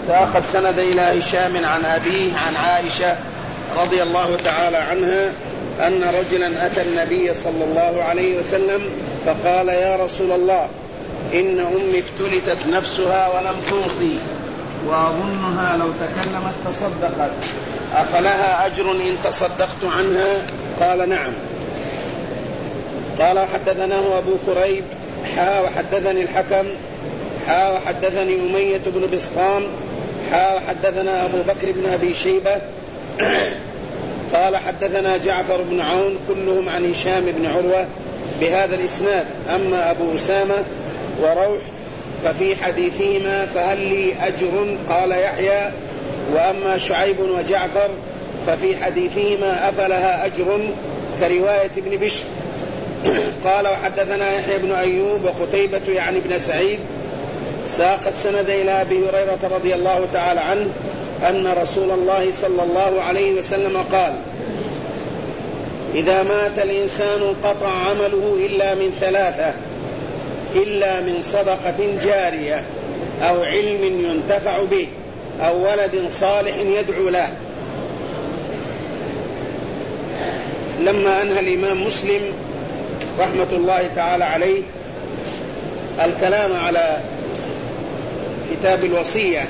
ساق السند إلى هشام عن أبيه عن عائشة رضي الله تعالى عنها أن رجلا أتى النبي صلى الله عليه وسلم فقال: يا رسول الله، إن أمي افتلتت نفسها ولم توصي، وأظنها لو تكلمت تصدقت، أفلها أجر إن تصدقت عنها؟ قال: نعم. قال: حدثناه أبو كريب وحدثني الحكم وحدثني أمية بن بسطام وحدثنا أبو بكر بن أبي شيبة قال: حدثنا جعفر بن عون كلهم عن هشام بن عروة بهذا الإسناد. أما أبو أسامة وروح ففي حديثهما فهل لي أجر؟ قال يحيى: وأما شعيب وجعفر ففي حديثهما أفلها أجر كرواية ابن بشر. قال: وحدثنا يحيى بن أيوب وقتيبة يعني بن سعيد ساق السند إلى أبي هريرة رضي الله تعالى عنه أن رسول الله صلى الله عليه وسلم قال: إذا مات الإنسان انقطع عمله إلا من ثلاثة: إلا من صدقة جارية أو علم ينتفع به أو ولد صالح يدعو له. لما أنهى الإمام مسلم رحمة الله تعالى عليه الكلام على كتاب الوصية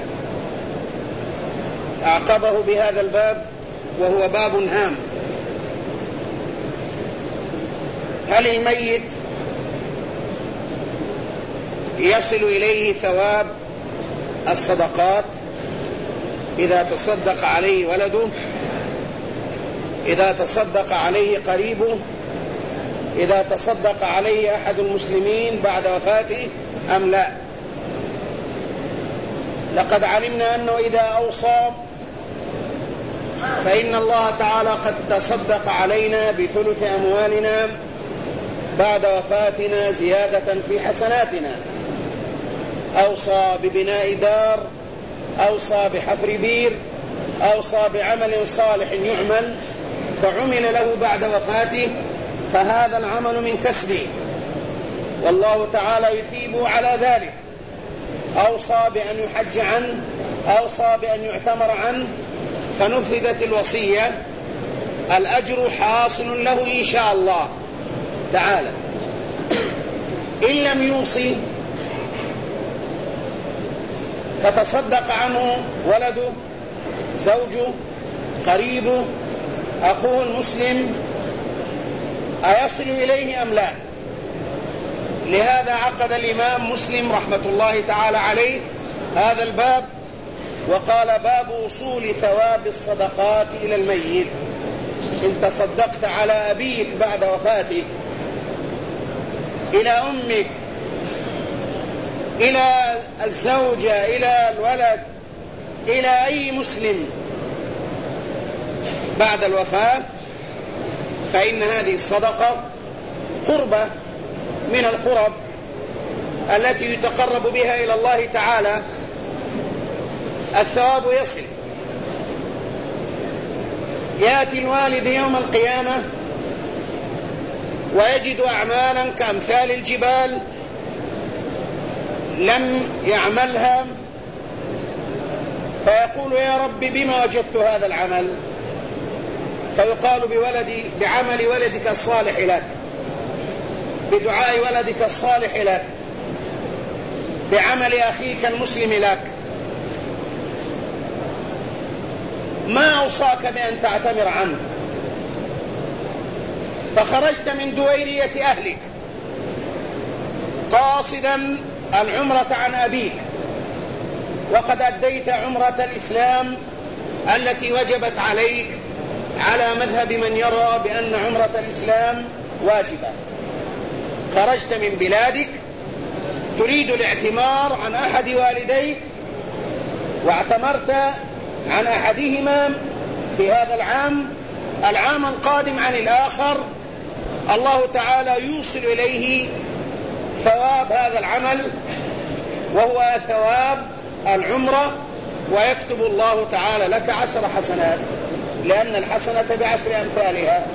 أعقبه بهذا الباب، وهو باب هام: هل الميت يصل إليه ثواب الصدقات إذا تصدق عليه ولده، إذا تصدق عليه قريبه، إذا تصدق عليه أحد المسلمين بعد وفاته أم لا؟ لقد علمنا أنه إذا أوصى فإن الله تعالى قد تصدق علينا بثلث أموالنا بعد وفاتنا زيادة في حسناتنا. أوصى ببناء دار، أوصى بحفر بير، أوصى بعمل صالح يعمل فعمل له بعد وفاته، فهذا العمل من كسبه والله تعالى يثيبه على ذلك. أوصى بأن يحج عنه، أوصى بأن يعتمر عنه، فنفذت الوصية، الأجر حاصل له إن شاء الله تعالى. إن لم يوصي فتصدق عنه ولده، زوجه، قريبه، أخوه المسلم، أيصل إليه أم لا؟ لهذا عقد الإمام مسلم رحمة الله تعالى عليه هذا الباب وقال: باب وصول ثواب الصدقات إلى الميت. إن تصدقت على أبيك بعد وفاته، إلى أمك، إلى الزوجة، إلى الولد، إلى أي مسلم بعد الوفاة، فإن هذه الصدقة قربة من القرب التي يتقرب بها إلى الله تعالى، الثواب يصل. يأتي الوالد يوم القيامة ويجد أعمالا كأمثال الجبال لم يعملها، فيقول: يا رب بما وجدت هذا العمل؟ فيقال: بعمل ولدك الصالح لك، بدعاء ولدك الصالح لك، بعمل أخيك المسلم لك. ما أوصاك بأن تعتمر عنه، فخرجت من دويرية أهلك قاصدا العمرة عن أبيك، وقد أديت عمرة الإسلام التي وجبت عليك على مذهب من يرى بأن عمرة الإسلام واجبة. خرجت من بلادك تريد الاعتمار عن أحد والديك، واعتمرت عن أحدهما في هذا العام القادم عن الآخر، الله تعالى يوصل إليه ثواب هذا العمل وهو ثواب العمرة، ويكتب الله تعالى لك 10 حسنات، لأن الحسنة ب10 أمثالها.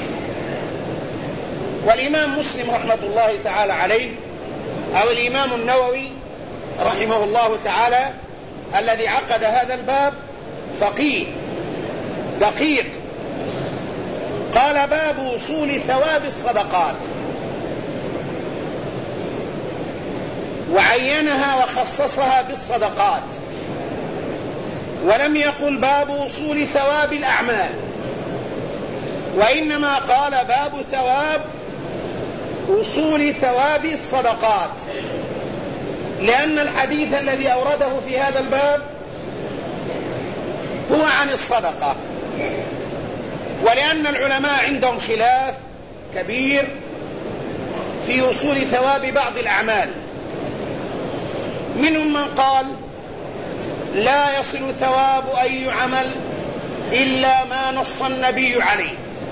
والإمام مسلم رحمة الله تعالى عليه أو الإمام النووي رحمه الله تعالى الذي عقد هذا الباب فقيه دقيق. قال: باب وصول ثواب الصدقات، وعينها وخصصها بالصدقات، ولم يقل باب وصول ثواب الأعمال، وإنما قال باب ثواب وصول ثواب الصدقات، لأن الحديث الذي أورده في هذا الباب هو عن الصدقة، ولأن العلماء عندهم خلاف كبير في وصول ثواب بعض الأعمال. منهم من قال: لا يصل ثواب أي عمل إلا ما نص النبي عليه،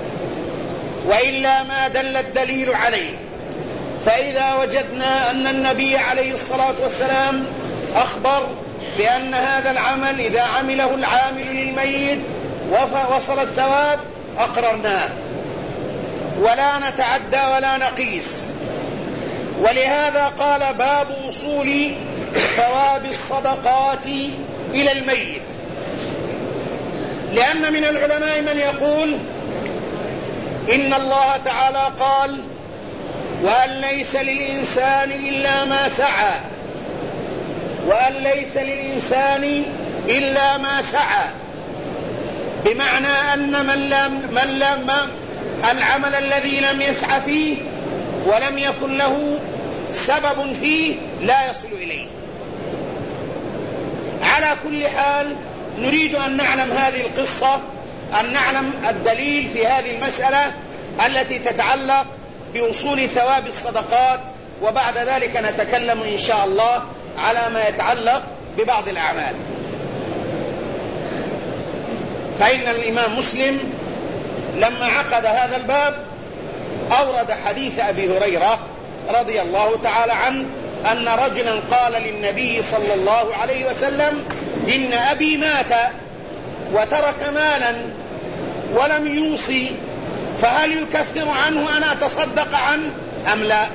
وإلا ما دل الدليل عليه. فإذا وجدنا أن النبي عليه الصلاة والسلام أخبر بأن هذا العمل إذا عمله العامل للميت وصل الثواب أقررناه، ولا نتعدى ولا نقيس. ولهذا قال: باب وصول ثواب الصدقات إلى الميت، لأن من العلماء من يقول إن الله تعالى قال: وأن ليس للإنسان إلا ما سعى، وأن ليس للإنسان إلا ما سعى، بمعنى أن العمل الذي لم يسعى فيه ولم يكن له سبب فيه لا يصل إليه. على كل حال نريد أن نعلم هذه القصة، أن نعلم الدليل في هذه المسألة التي تتعلق بوصول ثواب الصدقات، وبعد ذلك نتكلم إن شاء الله على ما يتعلق ببعض الأعمال. فإن الإمام مسلم لما عقد هذا الباب أورد حديث أبي هريرة رضي الله تعالى عنه أن رجلا قال للنبي صلى الله عليه وسلم: إن أبي مات وترك مالا ولم يوصي، فهل يكفر عنه أن أتصدق عنه أم لا؟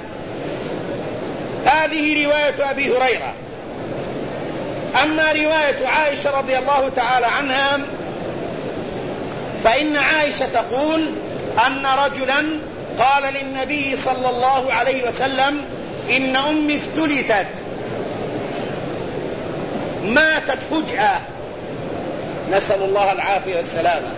هذه رواية أبي هريرة. أما رواية عائشة رضي الله تعالى عنها فإن عائشة تقول أن رجلا قال للنبي صلى الله عليه وسلم: إن أمي افتلتت، ماتت فجأة، نسأل الله العافية والسلامة.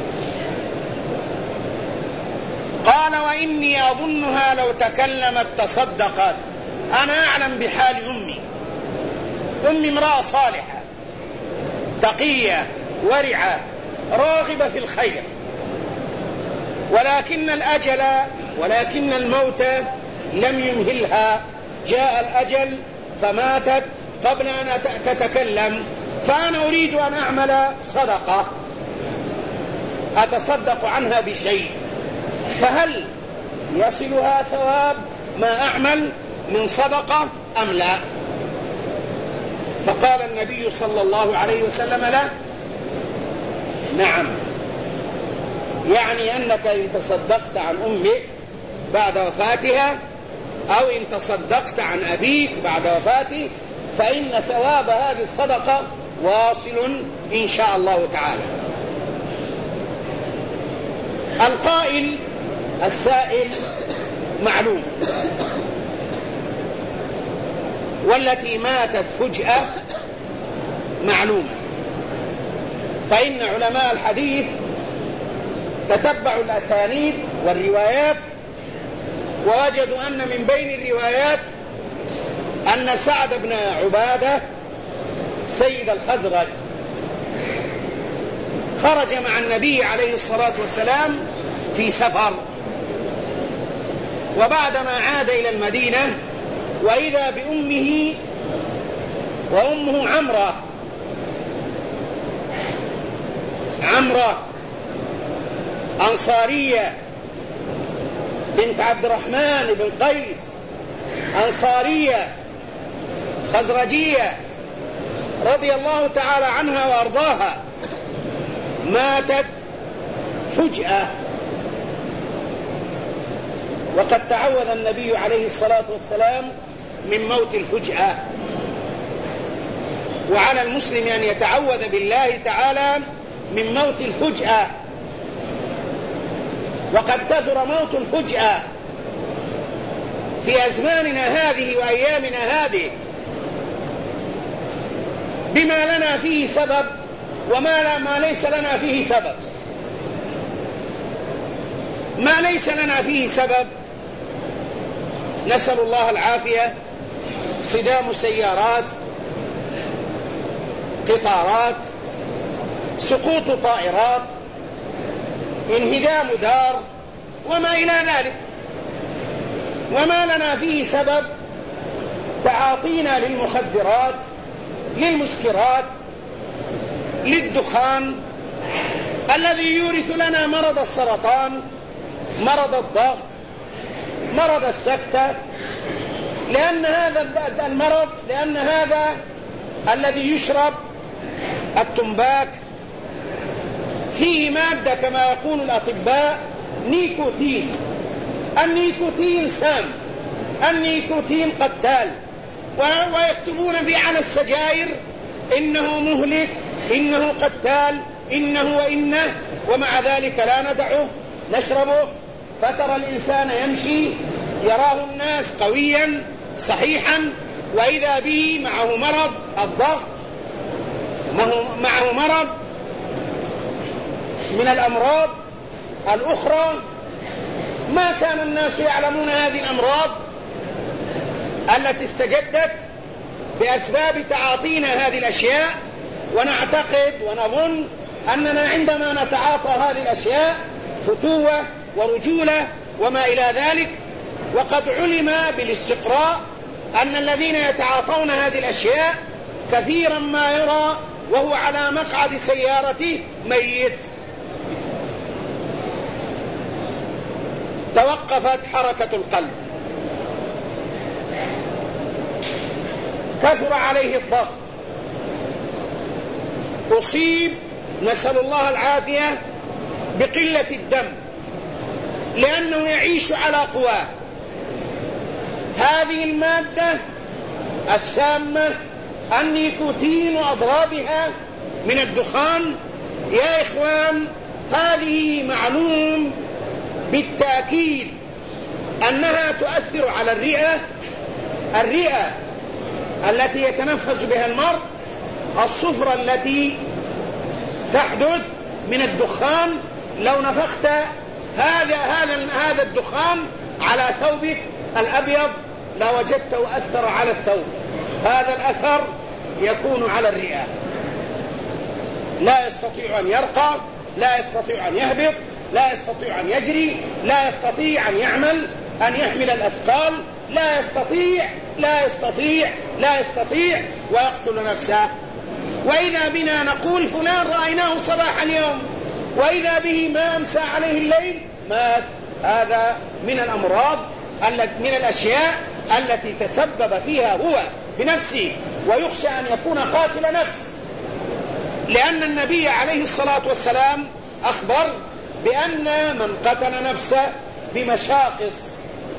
قال: وإني أظنها لو تكلمت تصدقت. أنا أعلم بحال أمي امرأة صالحة تقية ورعة راغبة في الخير، ولكن الموت لم يمهلها، جاء الأجل فماتت قبل أن تتكلم، فأنا أريد أن أعمل صدقة أتصدق عنها بشيء، فهل يصلها ثواب ما أعمل من صدقة أم لا؟ فقال النبي صلى الله عليه وسلم: لا. نعم، يعني أنك إن تصدقت عن أمك بعد وفاتها، أو إن تصدقت عن أبيك بعد وفاته، فإن ثواب هذه الصدقة واصل إن شاء الله تعالى. السائل معلوم، والتي ماتت فجأة معلومة. فإن علماء الحديث تتبعوا الأسانيد والروايات ووجدوا أن من بين الروايات أن سعد بن عبادة سيد الخزرج خرج مع النبي عليه الصلاة والسلام في سفر، وبعدما عاد إلى المدينة وإذا بأمه وأمه عمرة أنصارية بنت عبد الرحمن بن قيس، أنصارية خزرجية رضي الله تعالى عنها وأرضاها، ماتت فجأة. وقد تعوذ النبي عليه الصلاة والسلام من موت الفجأة، وعلى المسلم أن يتعوذ بالله تعالى من موت الفجأة، وقد كثر موت الفجأة في أزماننا هذه وأيامنا هذه، بما لنا فيه سبب وما ليس لنا فيه سبب. ما ليس لنا فيه سبب نسأل الله العافية: صدام سيارات، قطارات، سقوط طائرات، انهدام دار، وما إلى ذلك. وما لنا فيه سبب تعاطينا للمخدرات، للمسكرات، للدخان الذي يورث لنا مرض السرطان، مرض الضغط، مرض السكتة. لأن هذا الذي يشرب التمباك فيه مادة كما يقول الأطباء نيكوتين. النيكوتين سام، النيكوتين قتال، ويكتبون فيه على السجائر إنه مهلك، إنه قتال، إنه وإنه، ومع ذلك لا ندعه نشربه. فترى الإنسان يمشي يراه الناس قويا صحيحا، وإذا به معه مرض الضغط، معه مرض من الأمراض الأخرى. ما كان الناس يعلمون هذه الأمراض التي استجدت بأسباب تعاطينا هذه الأشياء، ونعتقد ونظن أننا عندما نتعاطى هذه الأشياء فتوة ورجولة وما إلى ذلك. وقد علم بالاستقراء أن الذين يتعاطون هذه الأشياء كثيرا ما يرى وهو على مقعد سيارته ميت، توقفت حركة القلب، كثر عليه الضغط، أصيب نسأل الله العافية بقلة الدم لأنه يعيش على قواه. هذه المادة السامة النيكوتين وأضرابها من الدخان يا إخوان، هذه معلوم بالتأكيد أنها تؤثر على الرئة التي يتنفس بها المرء. الصفرة التي تحدث من الدخان لو نفخت هذا الدخان على ثوبك الأبيض لوجدته أثر على الثوب. هذا الأثر يكون على الرئة، لا يستطيع أن يرقى، لا يستطيع أن يهبط، لا يستطيع أن يجري، لا يستطيع أن يعمل، أن يحمل الأثقال، لا يستطيع لا يستطيع لا يستطيع، ويقتل نفسه. وإذا بنا نقول فلان رأيناه صباح اليوم، وإذا به ما أمسى عليه الليل مات. هذا من الأمراض، من الأشياء التي تسبب فيها هو بنفسه، ويخشى أن يكون قاتل نفس، لأن النبي عليه الصلاة والسلام أخبر بأن من قتل نفسه بمشاقص،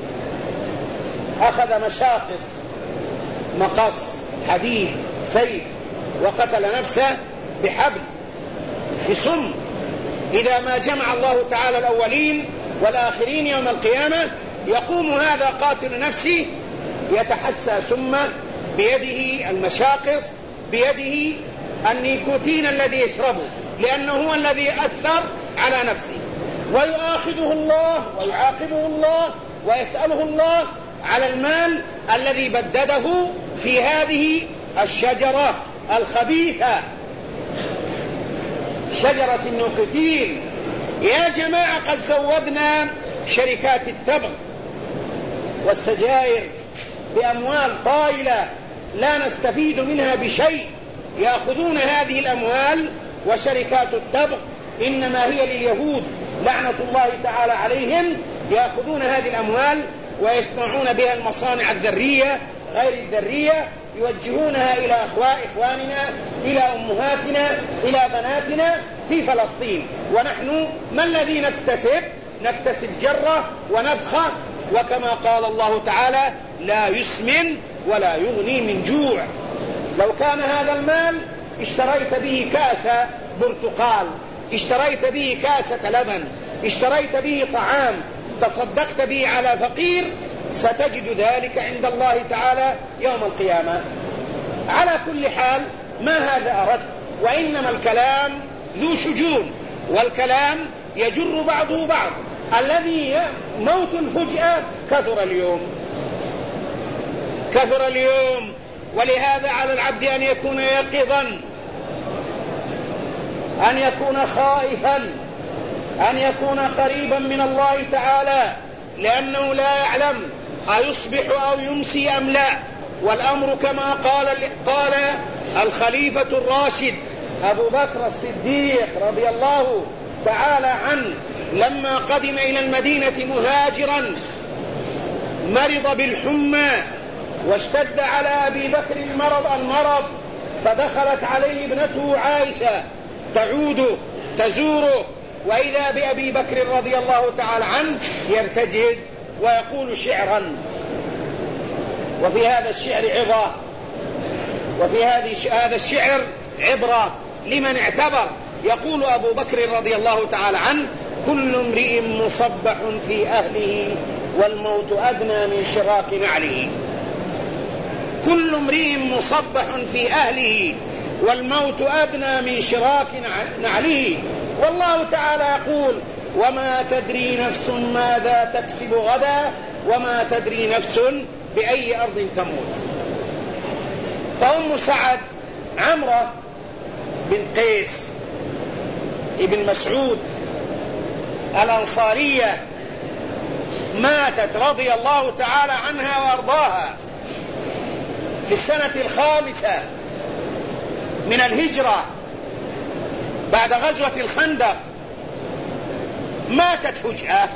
أخذ مشاقص، مقص، حديد، سيف، وقتل نفسه بحبل، بسم، إذا ما جمع الله تعالى الأولين والآخرين يوم القيامة يقوم هذا قاتل نفسه يتحسى سمه بيده، المشاقص بيده، النيكوتين الذي يشربه، لأنه هو الذي أثر على نفسه، ويؤاخذه الله ويعاقبه الله ويسأله الله على المال الذي بدده في هذه الشجرة الخبيثة، شجرة النيكوتين. يا جماعة قد زودنا شركات التبغ والسجائر بأموال طائلة لا نستفيد منها بشيء، يأخذون هذه الأموال. وشركات التبغ إنما هي لليهود لعنة الله تعالى عليهم، يأخذون هذه الأموال ويصنعون بها المصانع الذرية غير الذرية، يوجهونها إلى إخواننا، إلى أمهاتنا، إلى بناتنا في فلسطين. ونحن ما الذي نكتسب جرة ونفخة، وكما قال الله تعالى لا يسمن ولا يغني من جوع. لو كان هذا المال اشتريت به كأس برتقال، اشتريت به كاسة لبن، اشتريت به طعام، تصدقت به على فقير، ستجد ذلك عند الله تعالى يوم القيامة. على كل حال ما هذا أردت، وإنما الكلام ذو شجون، والكلام يجر بعضه بعض. الذي موت الفجأة كثر اليوم، ولهذا على العبد أن يكون يقظا، أن يكون خائفا، أن يكون قريبا من الله تعالى، لأنه لا يعلم أيصبح أو يمسي أم لا. والأمر كما قال الخليفة الراشد أبو بكر الصديق رضي الله تعالى عنه لما قدم إلى المدينة مهاجرا، مرض بالحمى واشتد على أبي بكر المرض، فدخلت عليه ابنته عائشة تعوده تزوره، وإذا بأبي بكر رضي الله تعالى عنه يرتجز ويقول شعرا، وفي هذا الشعر عظة، وفي هذا الشعر عبرة لمن اعتبر. يقول أبو بكر رضي الله تعالى عنه: كل امرئ مصبح في أهله والموت أدنى من شراك نعله. كل امرئ مصبح في أهله والموت أدنى من شراك نعله. والله تعالى يقول: وما تدري نفس ماذا تكسب غدا وما تدري نفس بأي أرض تموت. فأم سعد عمرة بنت قيس ابن مسعود الأنصارية ماتت رضي الله تعالى عنها وأرضاها في السنة 5 من الهجرة بعد غزوة الخندق. ماتت فجأة،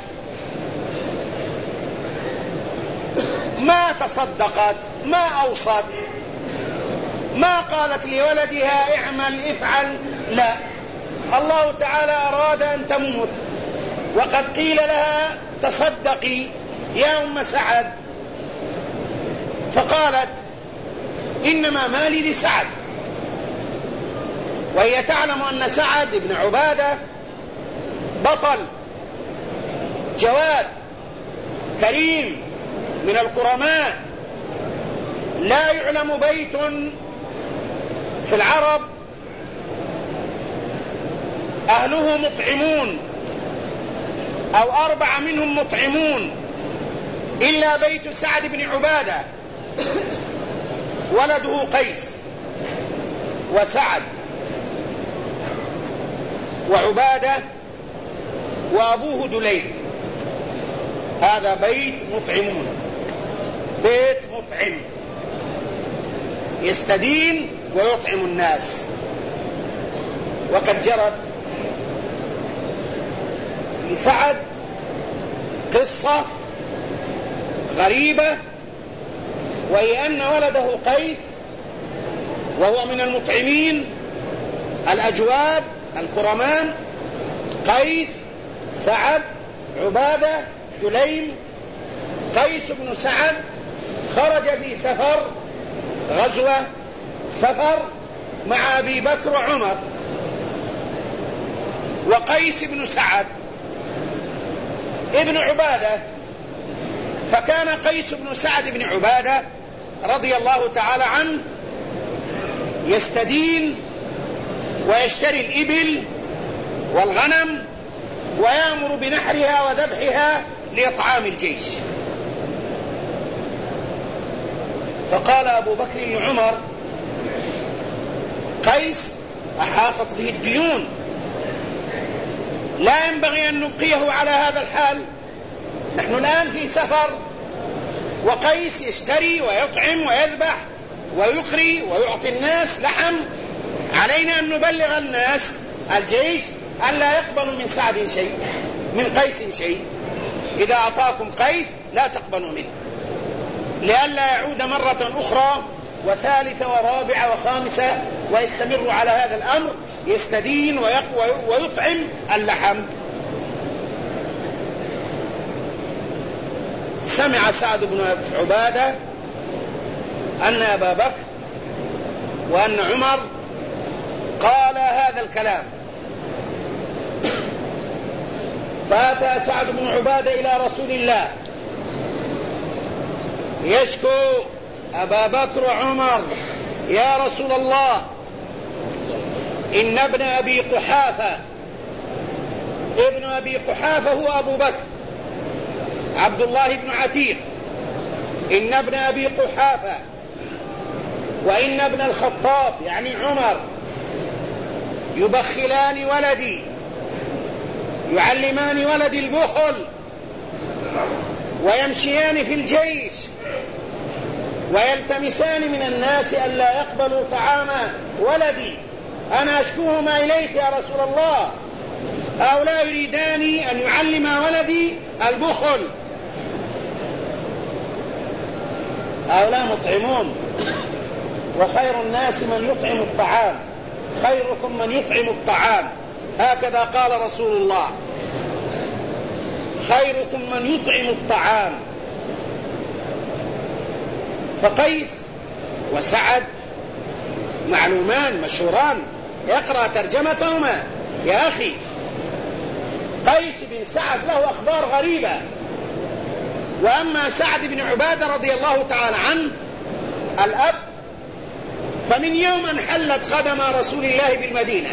ما تصدقت، ما أوصت، ما قالت لولدها اعمل افعل، لا، الله تعالى أراد أن تموت، وقد قيل لها تصدقي يا أم سعد، فقالت إنما مالي لسعد، وهي تعلم أن سعد بن عبادة بطل جواد كريم من الكرماء. لا يعلم بيت في العرب أهله مطعمون أو 4 منهم مطعمون إلا بيت سعد بن عبادة، ولده قيس وسعد وعبادة وأبوه دليل. هذا بيت مطعمون، بيت مطعم يستدين ويطعم الناس. وقد جرت لسعد قصة غريبة، وهي أن ولده قيس وهو من المطعمين الأجواد الكرمان، قيس سعد عبادة دليم. قيس بن سعد خرج في سفر غزوة سفر مع أبي بكر وعمر، وقيس بن سعد ابن عبادة، فكان قيس بن سعد بن عبادة رضي الله تعالى عنه يستدين ويشتري الإبل والغنم ويأمر بنحرها وذبحها لإطعام الجيش. فقال أبو بكر لعمر: قيس أحاطت به الديون، لا ينبغي أن نبقيه على هذا الحال، نحن الآن في سفر، وقيس يشتري ويطعم ويذبح ويقري ويعطي الناس لحم، علينا أن نبلغ الناس الجيش أن لا يقبلوا من سعد شيء، من قيس شيء، إذا أعطاكم قيس لا تقبلوا منه، لئلا يعود مرة أخرى وثالثة ورابعة وخامسة ويستمر على هذا الأمر، يستدين ويطعم اللحم. سمع سعد بن عبادة أن أبا بكر وأن عمر قال هذا الكلام. فأتى سعد بن عبادة إلى رسول الله يشكو أبا بكر وعمر: يا رسول الله، إن ابن أبي قحافة، ابن أبي قحافة هو أبو بكر عبد الله بن عتيق، إن ابن أبي قحافة وإن ابن الخطاب يعني عمر يبخلان ولدي، يعلمان ولدي البخل، ويمشيان في الجيش ويلتمسان من الناس ألا يقبلوا طعام ولدي، أنا أشكوهما إليك يا رسول الله، هؤلاء يريدان أن يعلم ولدي البخل. هؤلاء مطعمون، وخير الناس من يطعم الطعام، خيركم من يطعم الطعام، هكذا قال رسول الله، خيركم من يطعم الطعام. فقيس وسعد معلومان مشهوران، يقرأ ترجمتهما يا أخي. قيس بن سعد له أخبار غريبة، وأما سعد بن عبادة رضي الله تعالى عنه الأب، فمن يوم أن حلت قدم رسول الله بالمدينة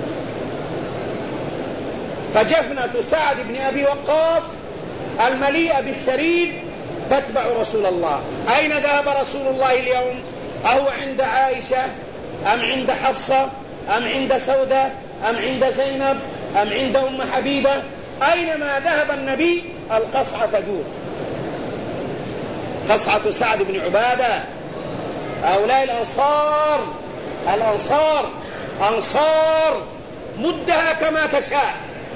فجفنة سعد بن أبي وقاص المليئة بالثريد تتبع رسول الله. أين ذهب رسول الله اليوم؟ أهو عند عائشة أم عند حفصة أم عند سودة أم عند زينب أم عند أم حبيبة؟ أينما ذهب النبي القصعة تدور. قصعة سعد بن عبادة، هؤلاء الأنصار أنصار مدها كما تشاء،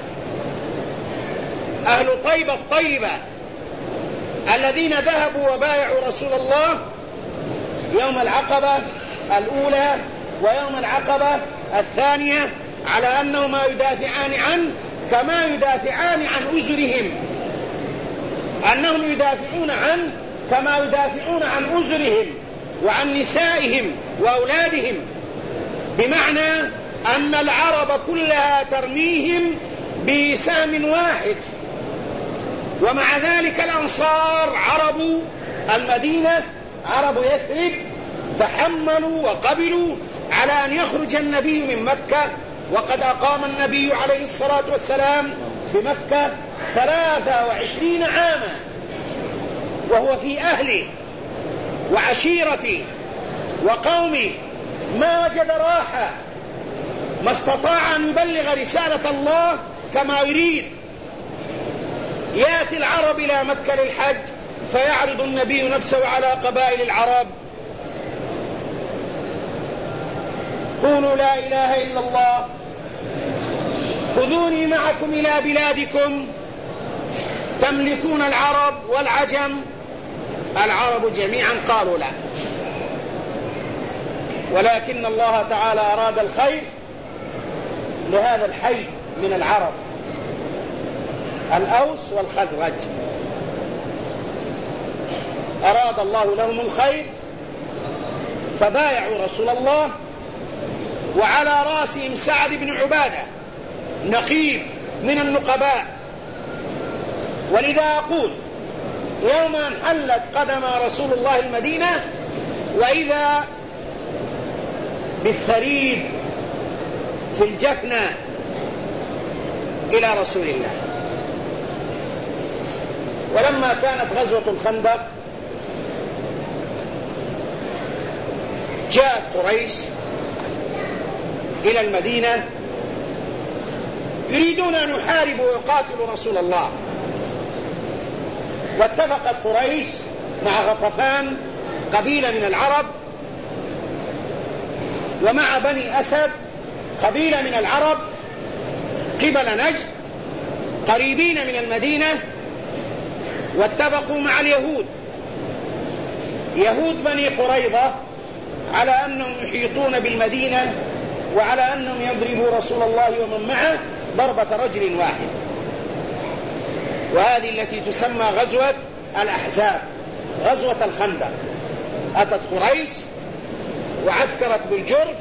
أهل طيبة الطيبة الذين ذهبوا وبايعوا رسول الله يوم العقبة الأولى ويوم العقبة الثانية على أنهما يدافعان عنه كما يدافعان عن أزرهم، أنهم يدافعون عنه كما يدافعون عن أزرهم وعن نسائهم وأولادهم، بمعنى أن العرب كلها ترميهم بسهم واحد. ومع ذلك الأنصار عرب المدينة عرب يثرب تحملوا وقبلوا على أن يخرج النبي من مكة، وقد أقام النبي عليه الصلاة والسلام بمكة 23 عاما وهو في أهله وعشيرته وقومه، ما وجد راحة، ما استطاع أن يبلغ رسالة الله كما يريد. يأتي العرب إلى مكة للحج فيعرض النبي نفسه على قبائل العرب: قولوا لا إله إلا الله، خذوني معكم إلى بلادكم تملكون العرب والعجم. العرب جميعا قالوا لا، ولكن الله تعالى أراد الخير لهذا الحي من العرب، الأوس والخزرج، أراد الله لهم الخير فبايعوا رسول الله، وعلى رأسهم سعد بن عبادة نقيب من النقباء. ولذا أقول يوم أن حلت قدم رسول الله المدينة وإذا بالثريد في الجفنة إلى رسول الله. ولما كانت غزوة الخندق جاءت قريش إلى المدينة يريدون أن يحاربوا ويقاتلوا رسول الله، واتفقت قريش مع غطفان قبيلة من العرب ومع بني أسد قبيلة من العرب قبل نجد قريبين من المدينة، واتفقوا مع اليهود، يهود بني قريظة، على أنهم يحيطون بالمدينة وعلى أنهم يضربوا رسول الله ومن معه ضربة رجل واحد. وهذه التي تسمى غزوة الأحزاب، غزوة الخندق. أتت قريش وعسكرة بالجرف،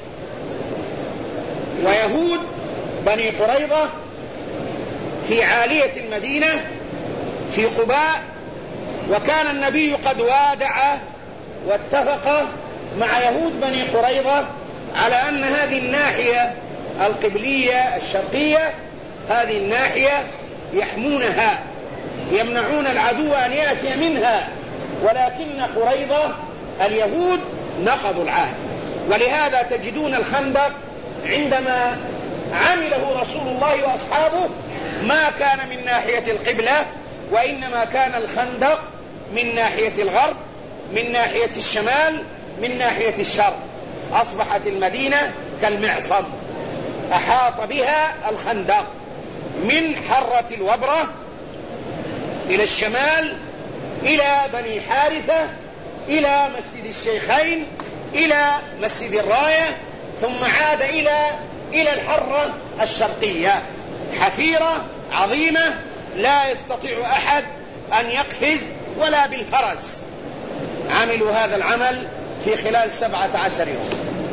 ويهود بني قريظة في عالية المدينة في قباء. وكان النبي قد وادع واتفق مع يهود بني قريظة على أن هذه الناحية القبلية الشرقية، هذه الناحية يحمونها، يمنعون العدو أن يأتي منها، ولكن قريظة اليهود نقضوا العهد. ولهذا تجدون الخندق عندما عمله رسول الله وأصحابه ما كان من ناحية القبلة، وإنما كان الخندق من ناحية الغرب، من ناحية الشمال، من ناحية الشرق. أصبحت المدينة كالمعصم، أحاط بها الخندق من حرة الوبرة إلى الشمال إلى بني حارثة إلى مسجد الشيخين إلى مسجد الراية، ثم عاد إلى الحرة الشرقية. حفيرة عظيمة لا يستطيع أحد أن يقفز ولا بالفرس. عملوا هذا العمل في خلال 17 يوم.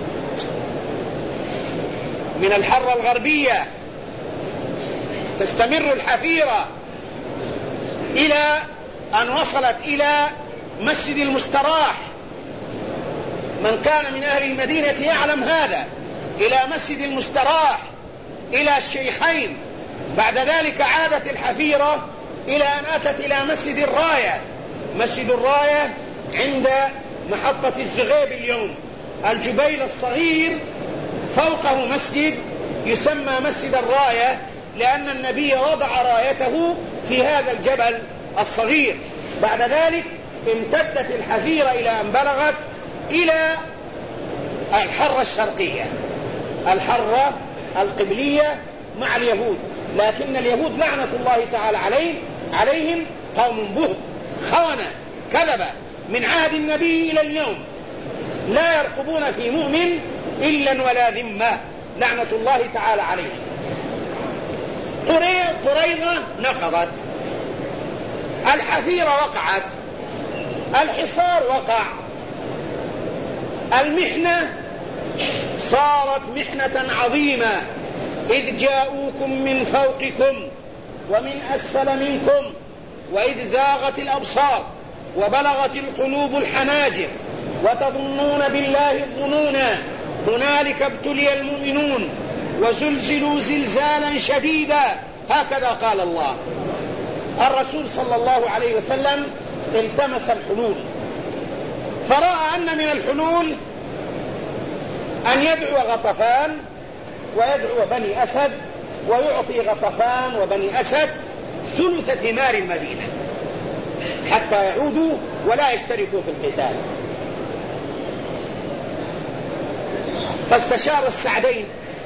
من الحرة الغربية تستمر الحفيرة إلى أن وصلت إلى مسجد المستراح. من كان من أهل المدينة يعلم هذا، إلى مسجد المستراح إلى الشيخين. بعد ذلك عادت الحفيرة إلى أن أتت إلى مسجد الراية. مسجد الراية عند محطة الزغيب اليوم، الجبيل الصغير فوقه مسجد يسمى مسجد الراية، لأن النبي وضع رايته في هذا الجبل الصغير. بعد ذلك امتدت الحفيرة إلى أن بلغت إلى الحرة الشرقية، الحرة القبلية مع اليهود. لكن اليهود لعنة الله تعالى عليهم قوم بهت خونة كذبة، من عهد النبي إلى اليوم لا يرقبون في مؤمن إلا ولا ذمة، لعنة الله تعالى عليهم. قريظة نقضت، الحفيرة وقعت، الحصار وقع، المحنة صارت محنة عظيمة. إذ جاءوكم من فوقكم ومن أسفل منكم وإذ زاغت الأبصار وبلغت القلوب الحناجر وتظنون بالله الظنونا هنالك ابتلي المؤمنون وزلزلوا زلزالا شديدا. هكذا قال الله. الرسول صلى الله عليه وسلم التمس الحلول، فرأى أن من الحلول أن يدعو غطفان ويدعو بني أسد، ويعطي غطفان وبني أسد ثلث ثمار المدينة حتى يعودوا ولا يشتركوا في القتال. فاستشار السعدين،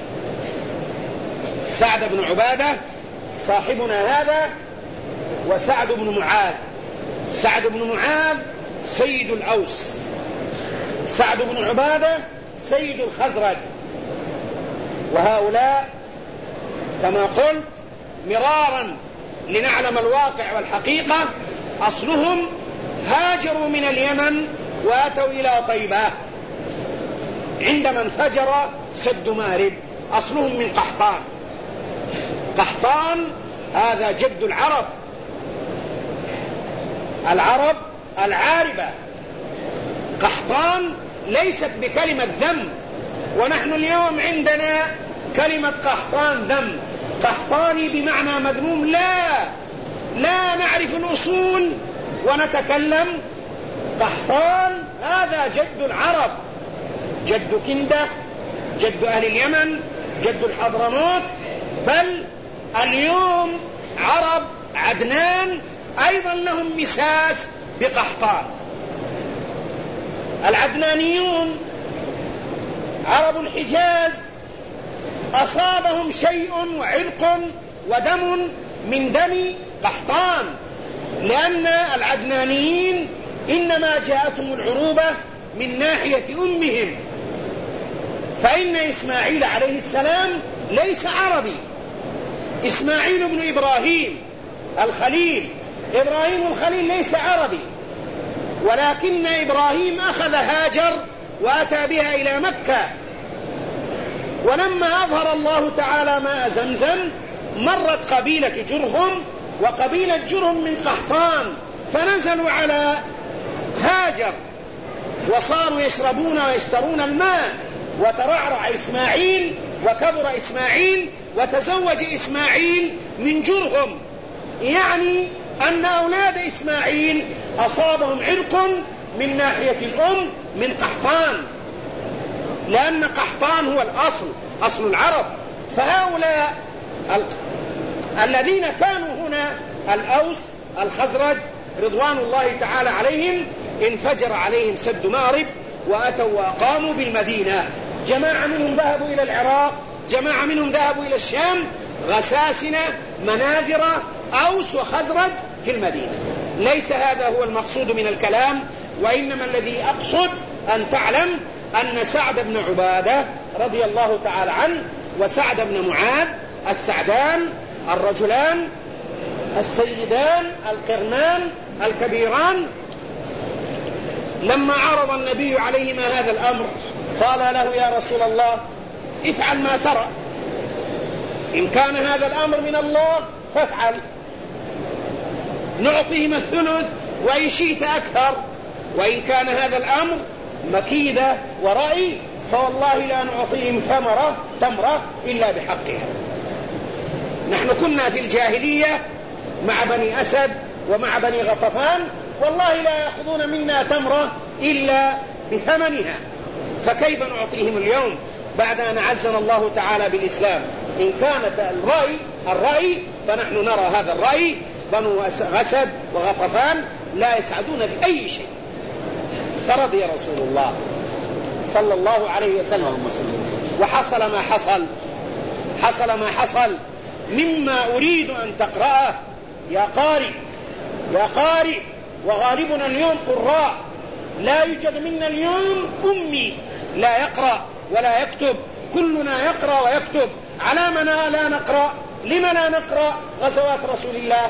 سعد بن عبادة صاحبنا هذا وسعد بن معاذ. سعد بن معاذ سيد الأوس، سعد بن عبادة سيد الخزرج. وهؤلاء كما قلت مرارا لنعلم الواقع والحقيقة أصلهم هاجروا من اليمن وأتوا إلى طيبة عندما انفجر سد مارب. أصلهم من قحطان. قحطان هذا جد العرب، العرب العاربة. قحطان ليست بكلمة ذم، ونحن اليوم عندنا كلمة قحطان ذم، قحطاني بمعنى مذموم. لا نعرف الأصول ونتكلم. قحطان هذا جد العرب، جد كندة، جد أهل اليمن، جد الحضرموت. بل اليوم عرب عدنان أيضا لهم مساس بقحطان. العدنانيون عرب الحجاز أصابهم شيء وعرق ودم من دم قحطان، لأن العدنانيين إنما جاءتهم العروبة من ناحية أمهم. فإن إسماعيل عليه السلام ليس عربي. إسماعيل بن إبراهيم الخليل، إبراهيم الخليل ليس عربي، ولكن إبراهيم أخذ هاجر وأتى بها إلى مكة. ولما أظهر الله تعالى ماء زمزم مرت قبيلة جرهم وقبيلة جرهم من قحطان، فنزلوا على هاجر وصاروا يشربون ويشترون الماء. وترعرع إسماعيل وكبر إسماعيل وتزوج إسماعيل من جرهم، يعني أن أولاد إسماعيل أصابهم عرق من ناحية الأم من قحطان، لأن قحطان هو الأصل، أصل العرب. فهؤلاء الذين كانوا هنا الأوس الخزرج رضوان الله تعالى عليهم انفجر عليهم سد مأرب وأتوا وأقاموا بالمدينة. جماعة منهم ذهبوا إلى العراق، جماعة منهم ذهبوا إلى الشام، غساسنة مناذرة أوس وخزرج في المدينة. ليس هذا هو المقصود من الكلام، وإنما الذي أقصد أن تعلم أن سعد بن عبادة رضي الله تعالى عنه وسعد بن معاذ السعدان الرجلان السيدان القرنان الكبيران، لما عرض النبي عليهما هذا الأمر قال له: يا رسول الله افعل ما ترى، إن كان هذا الأمر من الله فافعل، نعطيهما الثلث وإن شئت أكثر، وإن كان هذا الأمر مكيدة ورأي فوالله لا نعطيهم تمرة إلا بحقها. نحن كنا في الجاهلية مع بني أسد ومع بني غطفان، والله لا يأخذون منا تمرة إلا بثمنها، فكيف نعطيهم اليوم بعد أن عزنا الله تعالى بالإسلام؟ إن كانت الرأي فنحن نرى هذا الرأي. بنو أسد وغطفان لا يسعدون بأي شيء، فرضي رسول الله صلى الله عليه وسلم، وحصل ما حصل. حصل ما حصل مما أريد أن تقرأه يا قارئ، وغالبنا اليوم قراء، لا يوجد منا اليوم أمي لا يقرأ ولا يكتب، كلنا يقرأ ويكتب. على من لا نقرأ؟ لما لا نقرأ غزوات رسول الله؟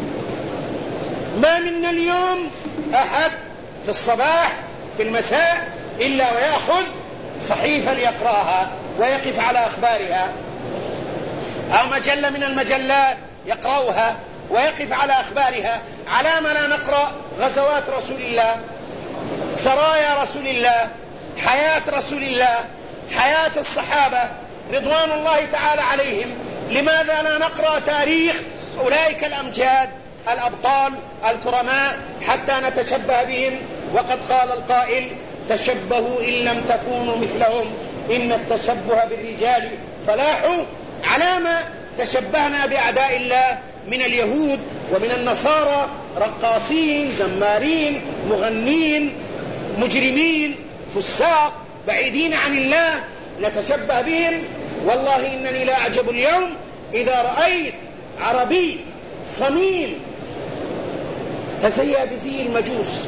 ما منا اليوم أحد في الصباح في المساء إلا ويأخذ صحيفة ليقرأها ويقف على أخبارها، أو مجلة من المجلات يقرأها ويقف على أخبارها. على ما لا نقرأ غزوات رسول الله، سرايا رسول الله، حياة رسول الله، حياة الصحابة رضوان الله تعالى عليهم؟ لماذا لا نقرأ تاريخ أولئك الأمجاد الأبطال الكرماء حتى نتشبه بهم؟ وقد قال القائل: تشبهوا إن لم تكونوا مثلهم إن التشبه بالرجال فلاح. على ما تشبهنا بأعداء الله من اليهود ومن النصارى، رقاصين، زمارين، مغنين، مجرمين، فساق، بعيدين عن الله، نتشبه بهم. والله إنني لا أعجب اليوم إذا رأيت عربي صميم تزيى بزي المجوس،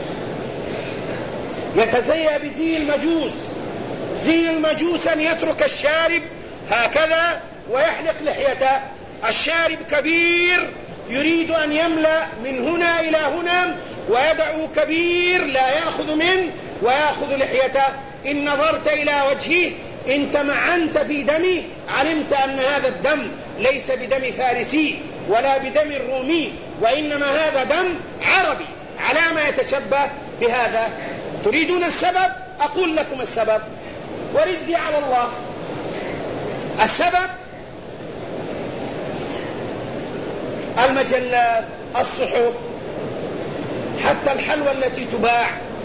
يتزيى بزي المجوس، زي المجوس أن يترك الشارب هكذا ويحلق لحيته. الشارب كبير يريد أن يملأ من هنا إلى هنا، ويدعو كبير لا يأخذ منه ويأخذ لحيته. إن نظرت إلى وجهه إن تمعنت في دمي علمت أن هذا الدم ليس بدم فارسي ولا بدم الرومي، وإنما هذا دم عربي. على ما يتشبه بهذا؟ تريدون السبب؟ أقول لكم السبب ورزقي على الله. السبب المجلات، الصحف، حتى الحلوى التي تباع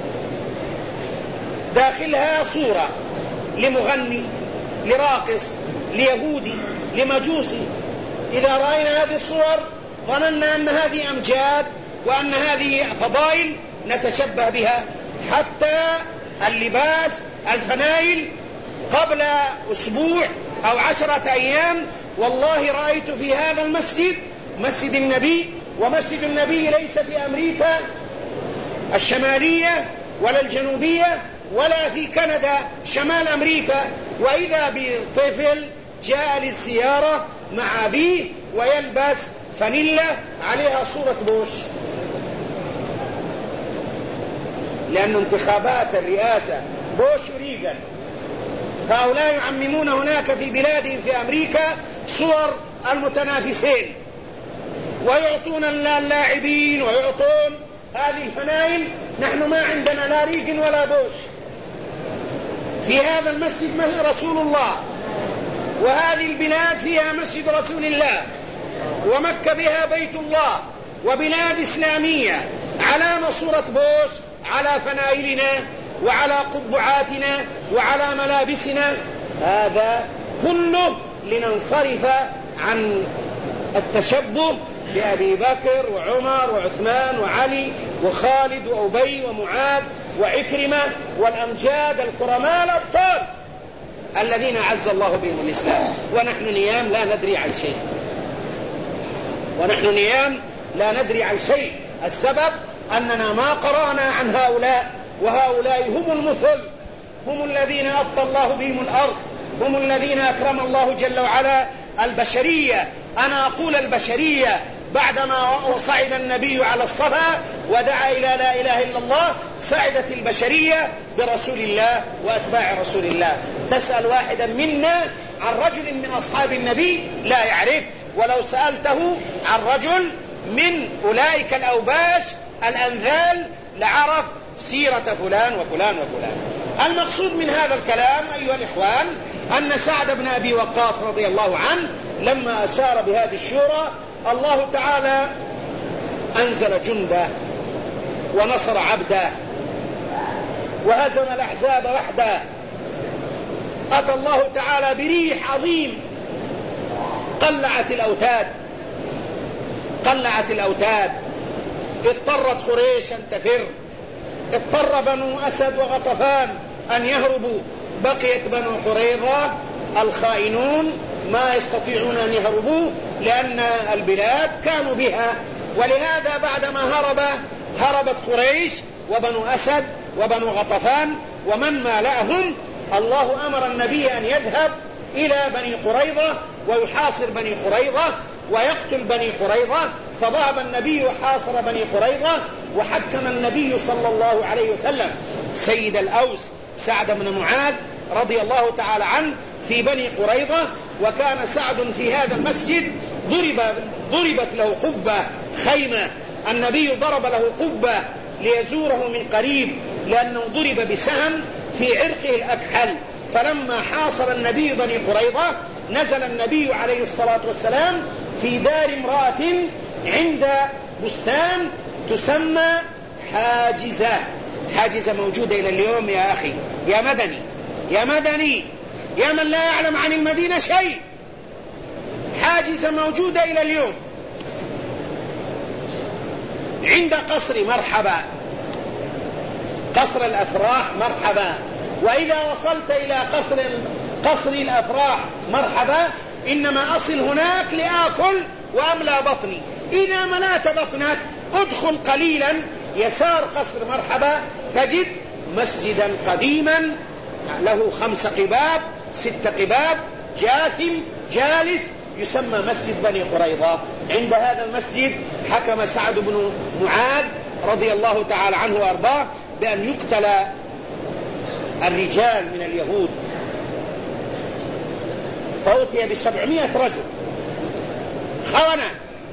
داخلها صورة لمغني، لراقص، ليهودي، لمجوسي. إذا رأينا هذه الصور ظننا أن هذه أمجاد وأن هذه فضائل نتشبه بها. حتى اللباس، الفنايل، قبل أسبوع أو 10 أيام والله رأيت في هذا المسجد، مسجد النبي، ومسجد النبي ليس في أمريكا الشمالية ولا الجنوبية ولا في كندا شمال أمريكا، وإذا بطفل جاء للزيارة مع أبيه ويلبس فانيلا عليها صورة بوش، لأن انتخابات الرئاسة بوش وريغان، فهؤلاء يعممون هناك في بلادهم في أمريكا صور المتنافسين، ويعطون اللاعبين ويعطون هذه الفنائل. نحن ما عندنا لا ريغان ولا بوش. في هذا المسجد رسول الله، وهذه البلاد فيها مسجد رسول الله، ومكة بها بيت الله، وبلاد إسلامية. علامة صورة بوش على فنائلنا وعلى قبعاتنا وعلى ملابسنا؟ هذا كله لننصرف عن التشبه بأبي بكر وعمر وعثمان وعلي وخالد وأبي ومعاذ وعكرمة والأمجاد الكرماء الأبطال الذين عز الله بهم الإسلام. ونحن نيام لا ندري عن شيء، ونحن نيام لا ندري عن شيء. السبب أننا ما قرأنا عن هؤلاء، وهؤلاء هم المثل، هم الذين أبطى الله بهم الأرض، هم الذين أكرم الله جل وعلا البشرية. أنا أقول البشرية بعدما صعد النبي على الصفا ودعا إلى لا إله إلا الله، سعدت البشرية برسول الله وأتباع رسول الله. تسأل واحدا منا عن رجل من أصحاب النبي لا يعرف، ولو سألته عن رجل من أولئك الأوباش الأنذال لعرف سيرة فلان وفلان وفلان. المقصود من هذا الكلام أيها الإخوان أن سعد بن أبي وقاص رضي الله عنه لما أشار بهذه الشورى، الله تعالى أنزل جنده ونصر عبده وهزم الأحزاب وحده. أتى الله تعالى بريح عظيم قلعت الأوتاد. اضطرت قريش أن تفر، اضطر بنو أسد وغطفان أن يهربوا، بقيت بنو قريظة الخائنون ما يستطيعون أن يهربوا لأن البلاد كانوا بها. ولهذا بعدما هربت قريش وبنو أسد وبنو غطفان ومن مالأهم، الله أمر النبي أن يذهب إلى بني قريظة ويحاصر بني قريظة ويقتل بني قريظة. فذهب النبي وحاصر بني قريظة، وحكم النبي صلى الله عليه وسلم سيد الأوس سعد بن معاذ رضي الله تعالى عنه في بني قريظة. وكان سعد في هذا المسجد ضربت له قبة خيمة، النبي ضرب له قبة ليزوره من قريب لأنه ضرب بسهم في عرقه الأكحل. فلما حاصر النبي بني قريظة نزل النبي عليه الصلاة والسلام في دار امرأة عند بستان تسمى حاجزة موجودة إلى اليوم يا أخي، يا مدني، يا من لا يعلم عن المدينة شيء. حاجزة موجودة إلى اليوم عند قصر مرحبا، قصر الأفراح مرحبا. وإذا وصلت إلى قصر الأفراح مرحبا إنما أصل هناك لآكل وأملأ بطني. إذا ملأت بطنك ادخل قليلا يسار قصر مرحبا تجد مسجدا قديما له 5 قباب 6 قباب جاثم جالس يسمى مسجد بني قريظة. عند هذا المسجد حكم سعد بن معاذ رضي الله تعالى عنه وأرضاه بأن يقتل الرجال من اليهود، فأتي ب700 رجل خونة،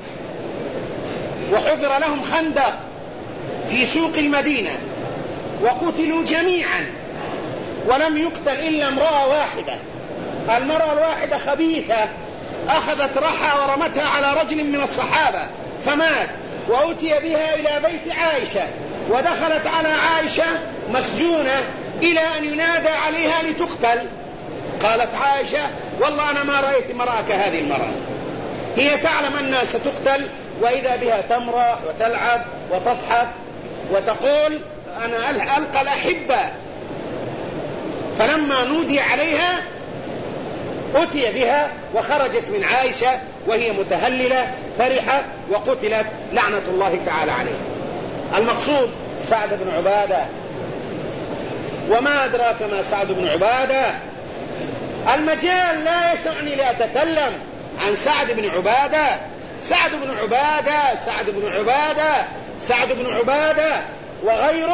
وحفر لهم خندق في سوق المدينة وقتلوا جميعا، ولم يقتل إلا امرأة واحدة. المرأة الواحدة خبيثة أخذت رحى ورمتها على رجل من الصحابة فمات، وأتي بها إلى بيت عائشة ودخلت على عائشة مسجونة إلى أن ينادى عليها لتقتل. قالت عائشة والله أنا ما رأيت امرأة كهذه المرأة، هي تعلم أنها ستقتل وإذا بها تمرح وتلعب وتضحك وتقول أنا ألقى الأحبة. فلما نودي عليها أتي بها وخرجت من عائشة وهي متهللة فرحة وقتلت لعنة الله تعالى عليه. المقصود سعد بن عبادة. وما أدراك ما سعد بن عبادة؟ المجال لا يسعني لأتكلم عن سعد بن عبادة. سعد بن عبادة وغيره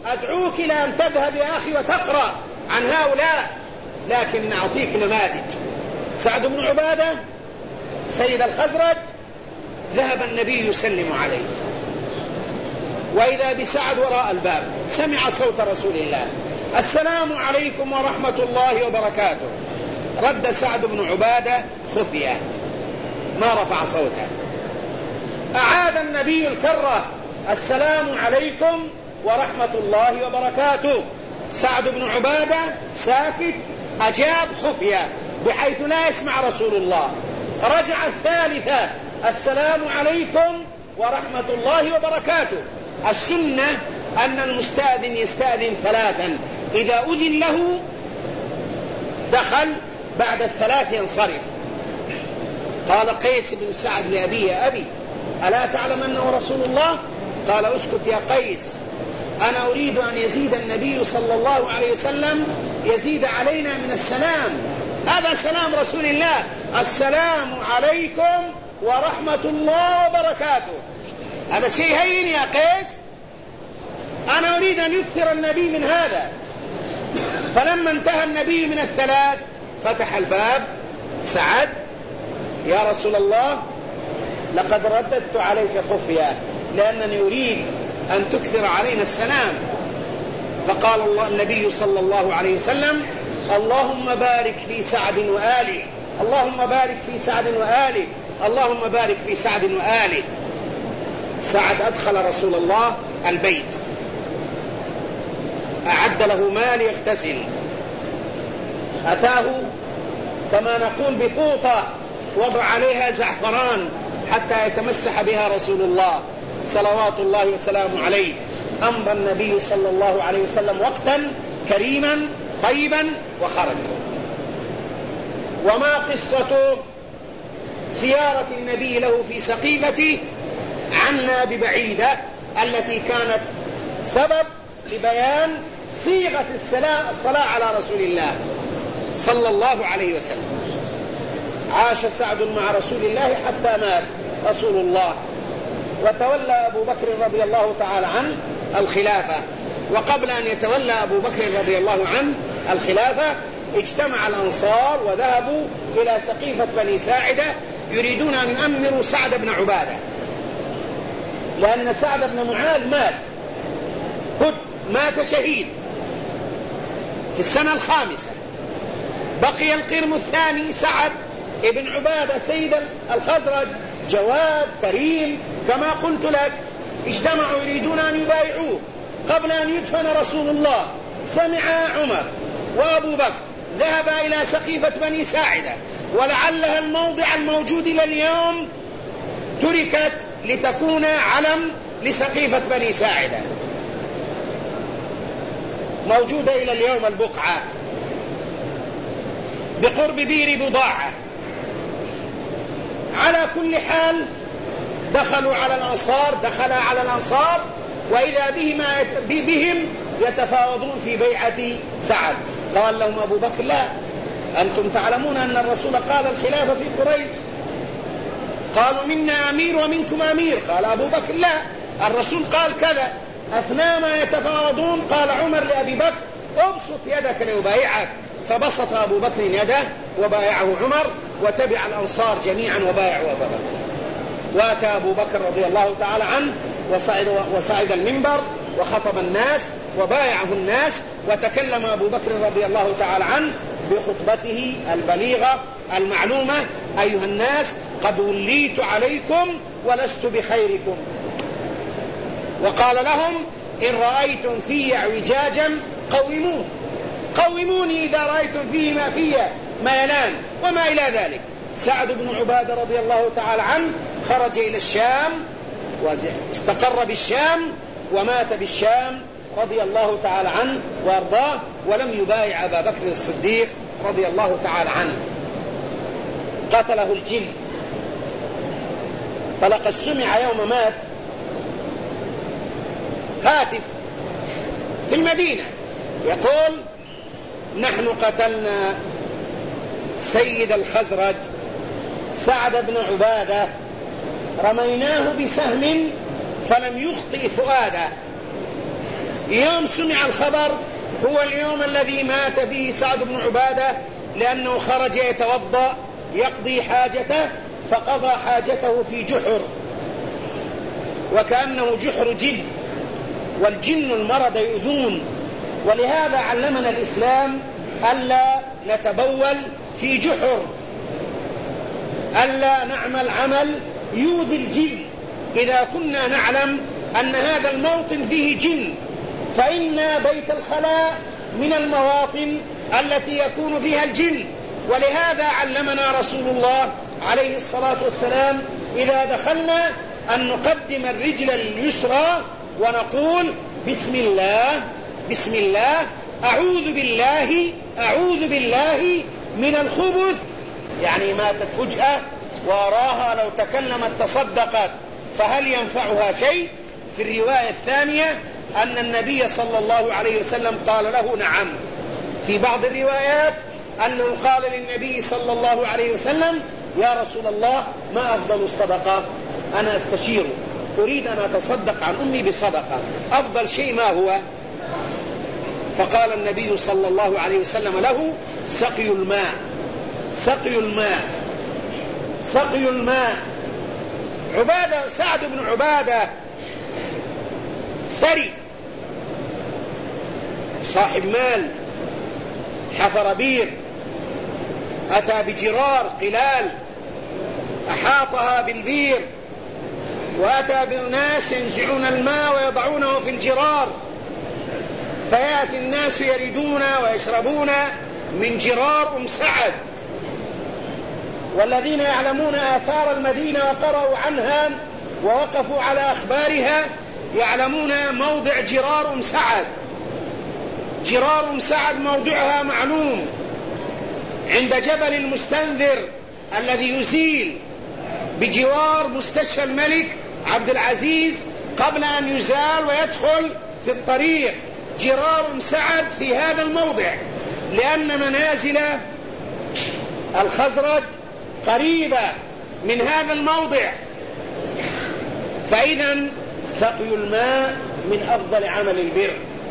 أدعوك إلى أن تذهب يا أخي وتقرأ عن هؤلاء، لكن أعطيك نماذج. سعد بن عبادة سيد الخزرج ذهب النبي يسلم عليه، وإذا بسعد وراء الباب سمع صوت رسول الله: السلام عليكم ورحمة الله وبركاته. رد سعد بن عبادة خفية، ما رفع صوته. أعاد النبي الكرة: السلام عليكم ورحمة الله وبركاته. سعد بن عبادة ساكت، أجاب خفية بحيث لا يسمع رسول الله. رجع الثالثة: السلام عليكم ورحمة الله وبركاته. السنة أن المستأذن يستأذن ثلاثا، إذا أذن له دخل، بعد الثلاث ينصرف. قال قيس بن سعد لأبي: يا أبي ألا تعلم أنه رسول الله؟ قال: اسكت يا قيس، أنا أريد أن يزيد النبي صلى الله عليه وسلم يزيد علينا من السلام. هذا سلام رسول الله: السلام عليكم ورحمة الله وبركاته. هذا شيء هين يا قيس، أنا أريد أن يكثر النبي من هذا. فلما انتهى النبي من الثلاث فتح الباب سعد: يا رسول الله لقد رددت عليك خفية لأنني أريد أن تكثر علينا السلام. فقال النبي صلى الله عليه وسلم: اللهم بارك في سعد وآله، اللهم بارك في سعد وآله، اللهم بارك في سعد وآله. سعد أدخل رسول الله البيت، أعد له مال يغتسل، أتاه كما نقول بفوطة وضع عليها زعفران حتى يتمسح بها رسول الله صلوات الله وسلامه عليه. أمضى النبي صلى الله عليه وسلم وقتا كريما طيبا وخرج. وما قصة زيارة النبي له في سقيفته عنا ببعيدة، التي كانت سبب لبيان صيغة الصلاة على رسول الله صلى الله عليه وسلم. عاش سعد مع رسول الله حتى مات رسول الله، وتولى أبو بكر رضي الله تعالى عنه الخلافة. وقبل أن يتولى أبو بكر رضي الله عنه الخلافة اجتمع الأنصار وذهبوا إلى سقيفة بني ساعدة يريدون أن يؤمروا سعد بن عبادة، لأن سعد بن معاذ مات شهيد في السنة الخامسة. بقي القرم الثاني سعد ابن عبادة سيد الخزرج، جواد كريم كما قلت لك. اجتمعوا يريدون أن يبايعوه قبل أن يدفن رسول الله. سمع عمر وأبو بكر، ذهب إلى سقيفة بني ساعدة، ولعلها الموضع الموجود إلى اليوم تركت لتكون علم لسقيفة بني ساعدة، موجودة إلى اليوم البقعة بقرب بير بضاعة. على كل حال دخل على الأنصار وإذا بهم يتفاوضون في بيعة سعد. قال لهم أبو بكر: لا، أنتم تعلمون أن الرسول قال الخلافة في قريش. قالوا: منا أمير ومنكم أمير. قال أبو بكر: لا، الرسول قال كذا. أثناء ما يتفاوضون قال عمر لأبي بكر: ابسط يدك ليبايعك. فبسط أبو بكر يده وبايعه عمر، وتبع الأنصار جميعا وبايعوا أبا بكر. وأتى أبو بكر رضي الله تعالى عنه وصعد المنبر وخطب الناس وبايعه الناس، وتكلم أبو بكر رضي الله تعالى عنه بخطبته البليغة المعلومة: أيها الناس، قد وليت عليكم ولست بخيركم. وقال لهم: إن رأيتم في اعوجاجا قوموني إذا رأيتم فيه ما فيه ميلان وما إلى ذلك. سعد بن عبادة رضي الله تعالى عنه خرج إلى الشام واستقر بالشام ومات بالشام رضي الله تعالى عنه وارضاه، ولم يبايع أبا بكر الصديق رضي الله تعالى عنه. قتله الجن. فلقد سمع يوم مات هاتف في المدينة يقول: نحن قتلنا سيد الخزرج سعد بن عبادة، رميناه بسهم فلم يخطئ فؤاده. يوم سمع الخبر هو اليوم الذي مات فيه سعد بن عبادة، لأنه خرج يتوضأ يقضي حاجته فقضى حاجته في جحر، وكأنه جحر جن، والجن المرض يؤذون، ولهذا علمنا الإسلام ألا نتبول في جحر، ألا نعمل عمل يؤذي الجن. إذا كنا نعلم أن هذا الموطن فيه جن، فإن بيت الخلاء من المواطن التي يكون فيها الجن، ولهذا علمنا رسول الله عليه الصلاة والسلام إذا دخلنا أن نقدم الرجل اليسرى ونقول بسم الله بسم الله، أعوذ بالله من الخبث، يعني ماتت فجأة وراها لو تكلمت تصدقت فهل ينفعها شيء؟ في الرواية الثانية أن النبي صلى الله عليه وسلم قال له نعم. في بعض الروايات أنه قال للنبي صلى الله عليه وسلم يا رسول الله ما أفضل الصدقة؟ أنا أستشير، أريد أن أتصدق عن أمي بصدقة، أفضل شيء ما هو؟ فقال النبي صلى الله عليه وسلم له سقي الماء، سقي الماء، سقي الماء. عبادة سعد بن عبادة ثري صاحب مال، حفر بير، أتى بجرار قلال أحاطها بالبير، وأتى بالناس ينزعون الماء ويضعونه في الجرار، فيأتي الناس يردون ويشربون من جرار سعد. والذين يعلمون آثار المدينة وقرأوا عنها ووقفوا على أخبارها يعلمون موضع جرار سعد. جرار سعد موضعها معلوم عند جبل المستنذر الذي يزيل بجوار مستشفى الملك عبد العزيز قبل أن يزال ويدخل في الطريق. جرار سعد في هذا الموضع، لأن منازل الخزرج قريبة من هذا الموضع، فإذا سقي الماء من أفضل عمل البر.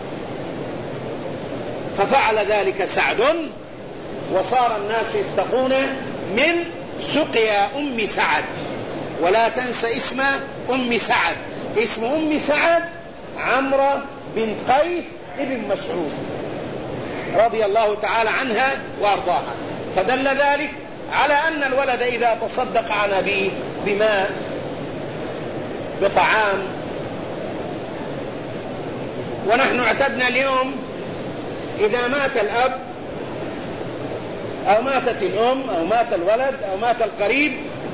ففعل ذلك سعد، وصار الناس يستقون من سقيا أم سعد. ولا تنسى اسم أم سعد، اسم أم سعد عمرة بنت قيس ابن مسعود رضي الله تعالى عنها وأرضاها. فدل ذلك على أن الولد إذا تصدق عن أبيه بماء بطعام، ونحن اعتدنا اليوم إذا مات الأب أو ماتت الأم أو مات الولد أو مات القريب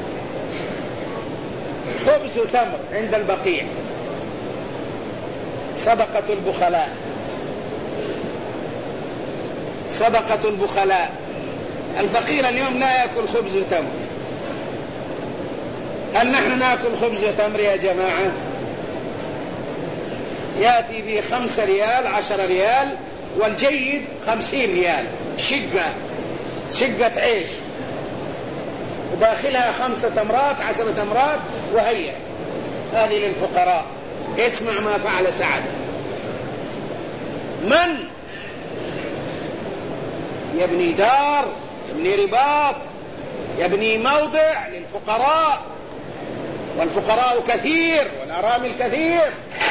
خبز تمر عند البقيع، صدقة البخلاء، صدقة البخلاء. الفقير اليوم لا يأكل خبز تمر. هل نحن نأكل خبز تمر يا جماعة؟ يأتي به 5 ريال 10 ريال، والجيد 50 ريال، شقة عيش وداخلها 5 تمرات 10 تمرات وهي هذه للفقراء. اسمع ما فعل سعد. من يبني دار، يبني رباط، يبني موضع للفقراء، والفقراء كثير والأرامل كثير،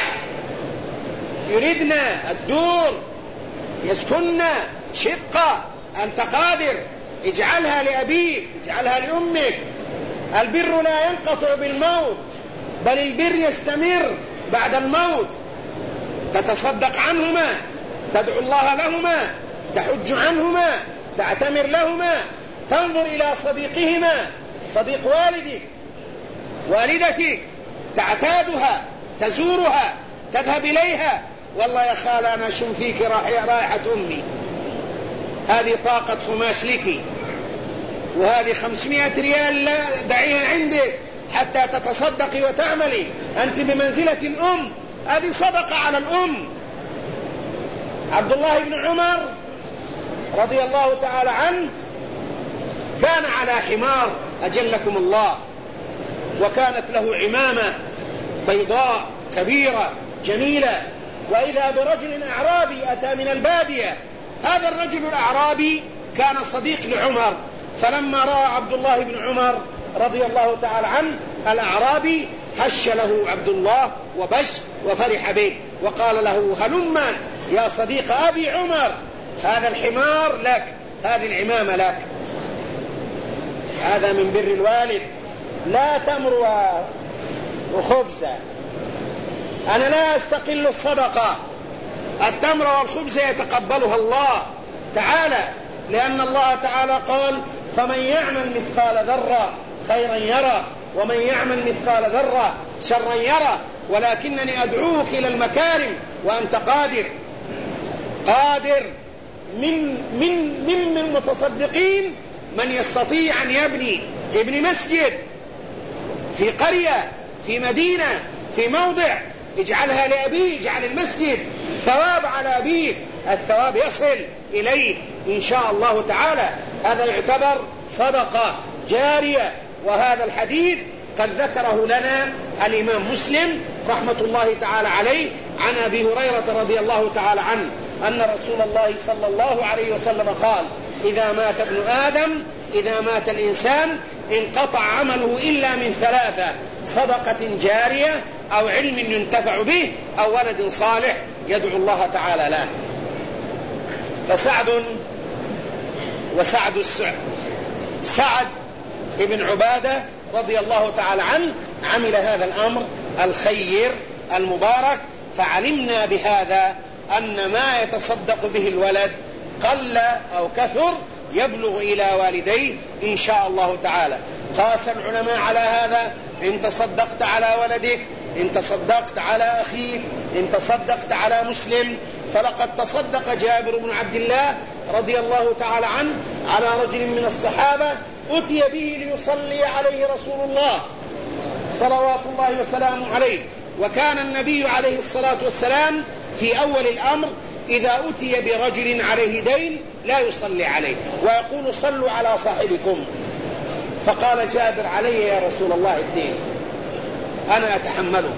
يريدنا الدور يسكننا شقة، أنت قادر اجعلها لأبيك، اجعلها لأمك. البر لا ينقطع بالموت، بل البر يستمر بعد الموت. تتصدق عنهما، تدعو الله لهما، تحج عنهما، تعتمر لهما، تنظر إلى صديقهما، صديق والدك والدتك، تعتادها، تزورها، تذهب إليها. والله يا خال أنا أشم فيك رائحة أمي، هذه طاقة خماش لك، وهذه 500 ريال لا دعيها عندك حتى تتصدقي وتعملي، أنت بمنزلة الأم، هذه صدقة على الأم. عبد الله بن عمر رضي الله تعالى عنه كان على حمار أجلكم الله، وكانت له عمامة بيضاء كبيرة جميلة، وإذا برجل أعرابي أتى من البادية. هذا الرجل الأعرابي كان صديق لعمر، فلما رأى عبد الله بن عمر رضي الله تعالى عنه الأعرابي هش له عبد الله وبش وفرح به، وقال له: هلما يا صديق أبي عمر، هذا الحمار لك، هذه العمامة لك. هذا من بر الوالد. لا تمر وخبزة. أنا لا أستقل الصدقة، التمر والخبز يتقبلها الله تعالى، لأن الله تعالى قال: فمن يعمل مثقال ذرة خيرا يرى ومن يعمل مثقال ذرة شرا يرى، ولكنني أدعوك إلى المكارم وأنت قادر. من المتصدقين من يستطيع أن يبني مسجد في قرية، في مدينة، في موضع، اجعلها لأبيه، اجعل المسجد ثواب على أبيه، الثواب يصل إليه إن شاء الله تعالى. هذا يعتبر صدقة جارية. وهذا الحديث قد ذكره لنا الإمام مسلم رحمة الله تعالى عليه عن أبي هريرة رضي الله تعالى عنه أن رسول الله صلى الله عليه وسلم قال: إذا مات ابن آدم، إذا مات الإنسان انقطع عمله إلا من ثلاثة: صدقة جارية، أو علم ينتفع به، أو ولد صالح يدعو الله تعالى له. سعد ابن عبادة رضي الله تعالى عنه عمل هذا الأمر الخير المبارك، فعلمنا بهذا أن ما يتصدق به الولد قل أو كثر يبلغ إلى والديه إن شاء الله تعالى. قاس العلماء على هذا: إن تصدقت على ولدك، إن تصدقت على أخيك، إن تصدقت على مسلم. فلقد تصدق جابر بن عبد الله رضي الله تعالى عنه على رجل من الصحابة أتي به ليصلي عليه رسول الله صلوات الله وسلامه عليه، وكان النبي عليه الصلاة والسلام في أول الأمر إذا أتي برجل عليه دين لا يصلي عليه ويقول: صلوا على صاحبكم. فقال جابر: علي يا رسول الله الدين، أنا أتحمله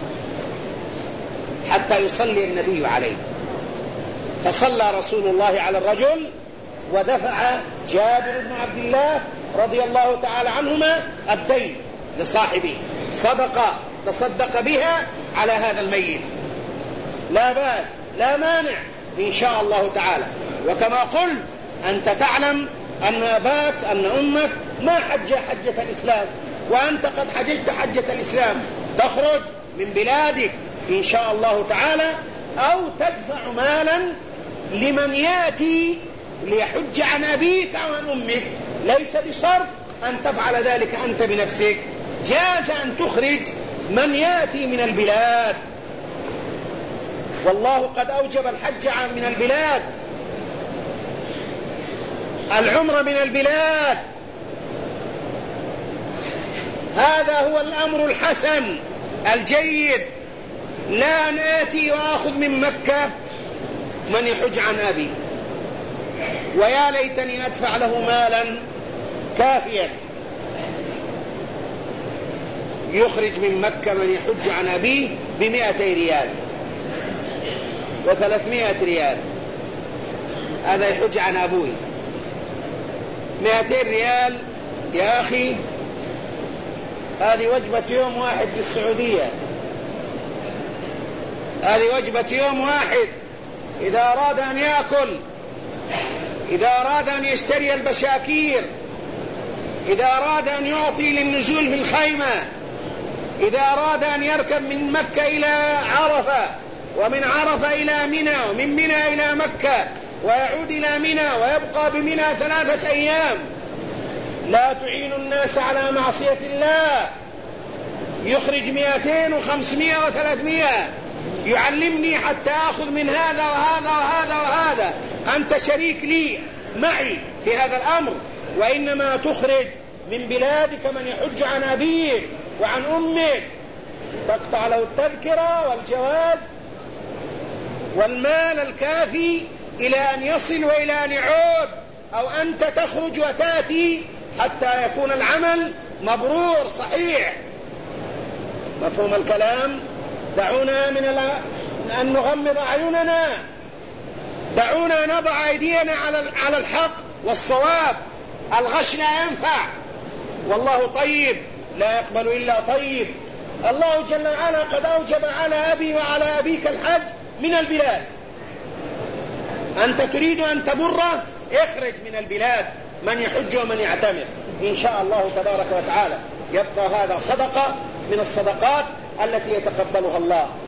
حتى يصلي النبي عليه. فصلى رسول الله على الرجل ودفع جابر بن عبد الله رضي الله تعالى عنهما الدين لصاحبه، صدقة تصدق بها على هذا الميت، لا بأس لا مانع إن شاء الله تعالى. وكما قلت أنت تعلم أن أباك أن أمك ما حج حجة الإسلام، وأنت قد حججت حجة الإسلام، تخرج من بلادك إن شاء الله تعالى، أو تدفع مالا لمن يأتي ليحج عن أبيك أو عن أمك. ليس بشرط أن تفعل ذلك أنت بنفسك، جاز أن تخرج من يأتي من البلاد، والله قد أوجب الحج من البلاد، العمر من البلاد. هذا هو الأمر الحسن الجيد. لا نأتي وأخذ من مكة من يحج عن أبي، ويا ليتني أدفع له مالا كافيا يخرج من مكة من يحج عن أبيه ب200 ريال و300 ريال، هذا يحج عن أبوه. 200 ريال يا أخي، هذه وجبة يوم واحد في السعودية، هذه وجبة يوم واحد. إذا أراد أن يأكل، إذا أراد أن يشتري البشاكير، إذا أراد أن يعطي للنزول في الخيمة، إذا أراد أن يركب من مكة إلى عرفة، ومن عرفة إلى منى، ومن منى إلى مكة، ويعود إلى منى ويبقى بمنى 3 أيام. لا تعين الناس على معصية الله. يخرج 200 و500 و300، يعلمني حتى أخذ من هذا وهذا وهذا وهذا. أنت شريك لي معي في هذا الأمر، وإنما تخرج من بلادك من يحج عن أبيك وعن أمك، تقطع له التذكرة والجواز والمال الكافي إلى أن يصل وإلى أن يعود، أو أنت تخرج وتأتي حتى يكون العمل مبرور صحيح. مفهوم الكلام؟ دعونا من أن نغمض أعيننا. دعونا نضع أيدينا على الحق والصواب. الغش لا ينفع، والله طيب لا يقبل إلا طيب. الله جل وعلا قد أوجب على أبي وعلى أبيك الحج من البلاد. أنت تريد أن تبره، اخرج من البلاد من يحج ومن يعتمر إن شاء الله تبارك وتعالى. يبقى هذا صدقة من الصدقات التي يتقبلها الله.